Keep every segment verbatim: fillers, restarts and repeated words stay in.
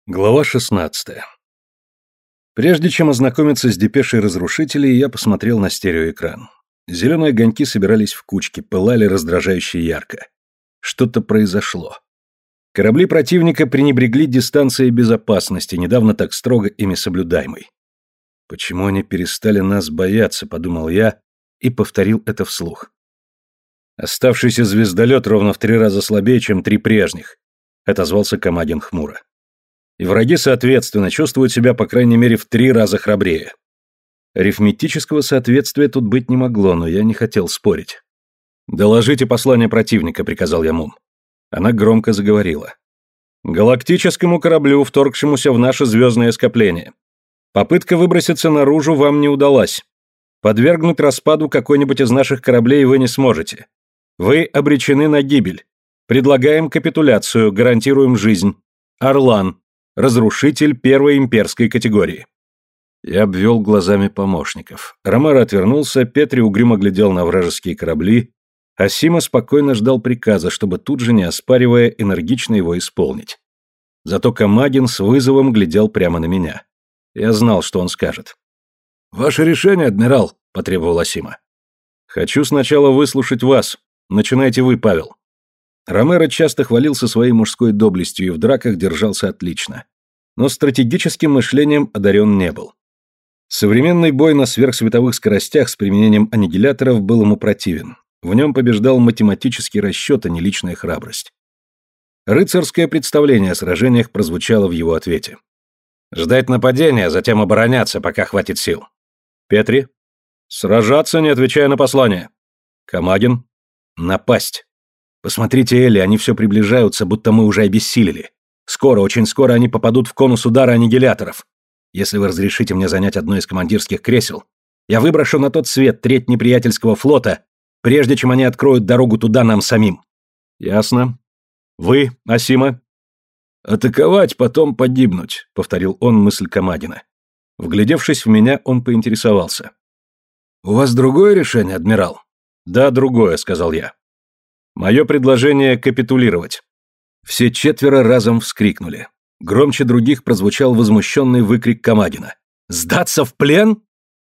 Глава шестнадцатая. Прежде чем ознакомиться с депешей разрушителей, я посмотрел на стереоэкран. Зеленые огоньки собирались в кучки, пылали раздражающе ярко. Что-то произошло. Корабли противника пренебрегли дистанцией безопасности, недавно так строго ими соблюдаемой. «Почему они перестали нас бояться?» — подумал я и повторил это вслух. «Оставшийся звездолет ровно в три раза слабее, чем три прежних», — отозвался Камагин хмуро. И враги, соответственно, чувствуют себя, по крайней мере, в три раза храбрее. Арифметического соответствия тут быть не могло, но я не хотел спорить. «Доложите послание противника», — приказал я Мум. Она громко заговорила. «Галактическому кораблю, вторгшемуся в наше звездное скопление. Попытка выброситься наружу вам не удалась. Подвергнуть распаду какой-нибудь из наших кораблей вы не сможете. Вы обречены на гибель. Предлагаем капитуляцию, гарантируем жизнь. Орлан. Разрушитель первой имперской категории». Я обвел глазами помощников. Ромеро отвернулся, Петри угрюмо глядел на вражеские корабли, а Сима спокойно ждал приказа, чтобы тут же, не оспаривая, энергично его исполнить. Зато Камагин с вызовом глядел прямо на меня. Я знал, что он скажет. «Ваше решение, адмирал», — потребовал Асима. «Хочу сначала выслушать вас. Начинайте вы, Павел». Ромеро часто хвалился своей мужской доблестью и в драках держался отлично. Но стратегическим мышлением одарен не был. Современный бой на сверхсветовых скоростях с применением аннигиляторов был ему противен. В нем побеждал математический расчет, а не личная храбрость. Рыцарское представление о сражениях прозвучало в его ответе. «Ждать нападения, затем обороняться, пока хватит сил». Петри. «Сражаться, не отвечая на послание». Камагин. «Напасть. Посмотрите, Элли, они все приближаются, будто мы уже обессилели. Скоро, очень скоро они попадут в конус удара аннигиляторов. Если вы разрешите мне занять одно из командирских кресел, я выброшу на тот свет треть неприятельского флота, прежде чем они откроют дорогу туда нам самим». «Ясно. Вы, Асима?» «Атаковать, потом погибнуть», — повторил он мысль Камагина. Вглядевшись в меня, он поинтересовался. «У вас другое решение, адмирал?» «Да, другое», — сказал я. «Мое предложение — капитулировать». Все четверо разом вскрикнули. Громче других прозвучал возмущенный выкрик Камагина. «Сдаться в плен?»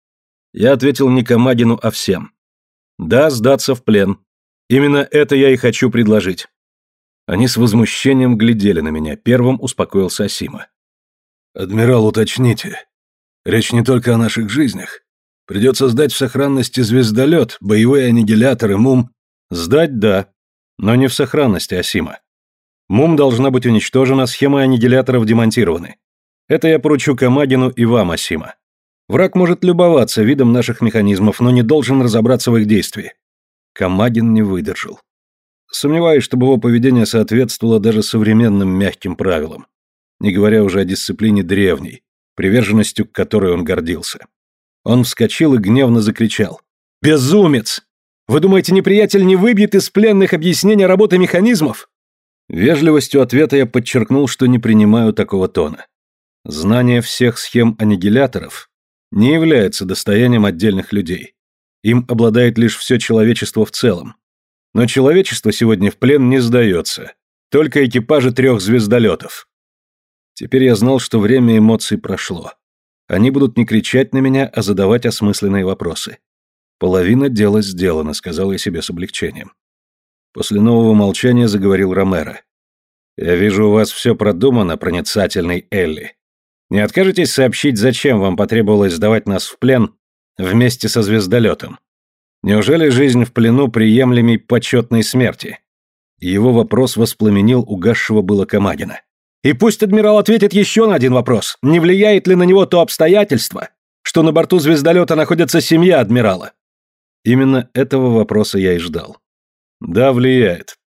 Я ответил не Камагину, а всем. «Да, сдаться в плен. Именно это я и хочу предложить». Они с возмущением глядели на меня. Первым успокоился Асима. «Адмирал, уточните. Речь не только о наших жизнях. Придется сдать в сохранности звездолет, боевые аннигиляторы, Мум...» «Сдать, да. Но не в сохранности, Асима. Мум должна быть уничтожена, схемы аннигиляторов демонтированы. Это я поручу Камагину и вам, Асима. Враг может любоваться видом наших механизмов, но не должен разобраться в их действии». Камагин не выдержал. Сомневаюсь, чтобы его поведение соответствовало даже современным мягким правилам, не говоря уже о дисциплине древней, приверженностью к которой он гордился. Он вскочил и гневно закричал. «Безумец! Вы думаете, неприятель не выбьет из пленных объяснения работы механизмов?» Вежливостью ответа я подчеркнул, что не принимаю такого тона. Знание всех схем аннигиляторов не является достоянием отдельных людей. Им обладает лишь все человечество в целом. Но человечество сегодня в плен не сдается. Только экипажи трех звездолетов. Теперь я знал, что время эмоций прошло. Они будут не кричать на меня, а задавать осмысленные вопросы. «Половина дела сделана», — сказал я себе с облегчением. После нового молчания заговорил Ромеро. «Я вижу, у вас все продумано, проницательный Элли. Не откажетесь сообщить, зачем вам потребовалось сдавать нас в плен вместе со звездолетом? Неужели жизнь в плену приемлемей почетной смерти?» Его вопрос воспламенил угасшего было Камагина. «И пусть адмирал ответит еще на один вопрос. Не влияет ли на него то обстоятельство, что на борту звездолета находится семья адмирала?» Именно этого вопроса я и ждал. «Да, влияет.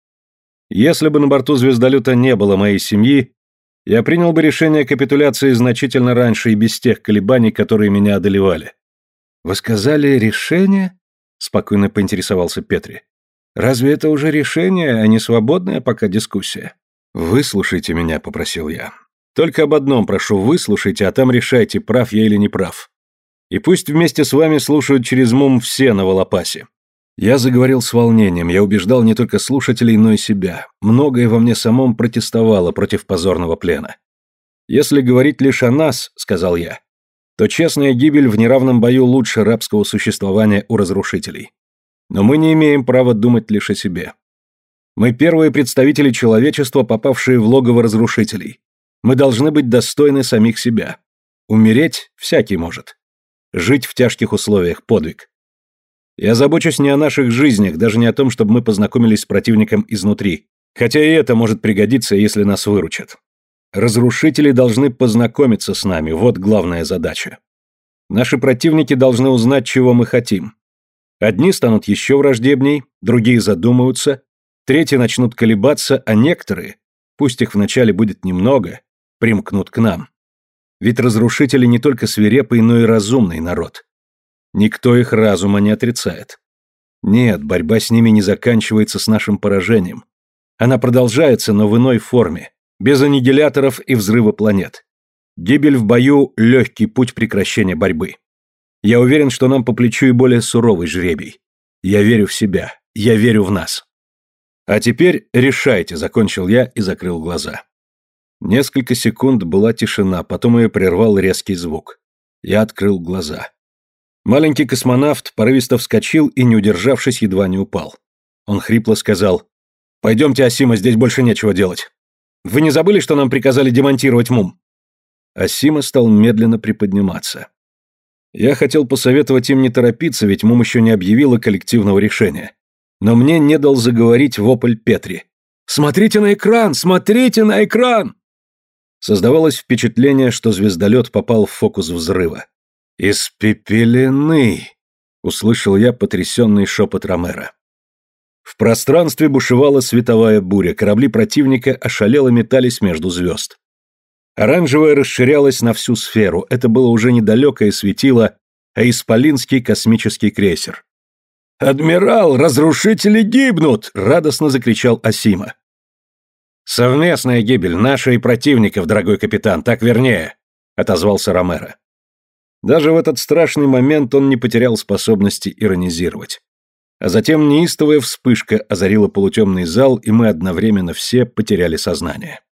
Если бы на борту звездолета не было моей семьи, я принял бы решение о капитуляции значительно раньше и без тех колебаний, которые меня одолевали». «Вы сказали решение?» — спокойно поинтересовался Петри. «Разве это уже решение, а не свободная пока дискуссия?» «Выслушайте меня», — попросил я. «Только об одном прошу, выслушайте, а там решайте, прав я или не прав. И пусть вместе с вами слушают через Мум все на Волопасе». Я заговорил с волнением, я убеждал не только слушателей, но и себя. Многое во мне самом протестовало против позорного плена. «Если говорить лишь о нас, — сказал я, — то честная гибель в неравном бою лучше рабского существования у разрушителей. Но мы не имеем права думать лишь о себе. Мы первые представители человечества, попавшие в логово разрушителей. Мы должны быть достойны самих себя. Умереть всякий может. Жить в тяжких условиях — подвиг. Я забочусь не о наших жизнях, даже не о том, чтобы мы познакомились с противником изнутри, хотя и это может пригодиться, если нас выручат. Разрушители должны познакомиться с нами, вот главная задача. Наши противники должны узнать, чего мы хотим. Одни станут еще враждебней, другие задумаются, третьи начнут колебаться, а некоторые, пусть их вначале будет немного, примкнут к нам. Ведь разрушители не только свирепый, но и разумный народ. Никто их разума не отрицает. Нет, борьба с ними не заканчивается с нашим поражением. Она продолжается, но в иной форме, без аннигиляторов и взрыва планет. Гибель в бою – легкий путь прекращения борьбы. Я уверен, что нам по плечу и более суровый жребий. Я верю в себя, я верю в нас. А теперь решайте, закончил я и закрыл глаза. Несколько секунд была тишина, потом ее прервал резкий звук. Я открыл глаза. Маленький космонавт порывисто вскочил и, не удержавшись, едва не упал. Он хрипло сказал: «Пойдемте, Асима, здесь больше нечего делать. Вы не забыли, что нам приказали демонтировать МУМ?» Асима стал медленно приподниматься. Я хотел посоветовать им не торопиться, ведь МУМ еще не объявила коллективного решения. Но мне не дал заговорить вопль Петри. «Смотрите на экран! Смотрите на экран!» Создавалось впечатление, что звездолет попал в фокус взрыва. «Испепелены!» — услышал я потрясенный шепот Ромеро. В пространстве бушевала световая буря, корабли противника ошалело метались между звезд. Оранжевое расширялось на всю сферу, это было уже не далекое светило, а исполинский космический крейсер. «Адмирал, разрушители гибнут!» — радостно закричал Асима. «Совместная гибель наша и противников, дорогой капитан, так вернее», — отозвался Ромеро. Даже в этот страшный момент он не потерял способности иронизировать. А затем неистовая вспышка озарила полутемный зал, и мы одновременно все потеряли сознание.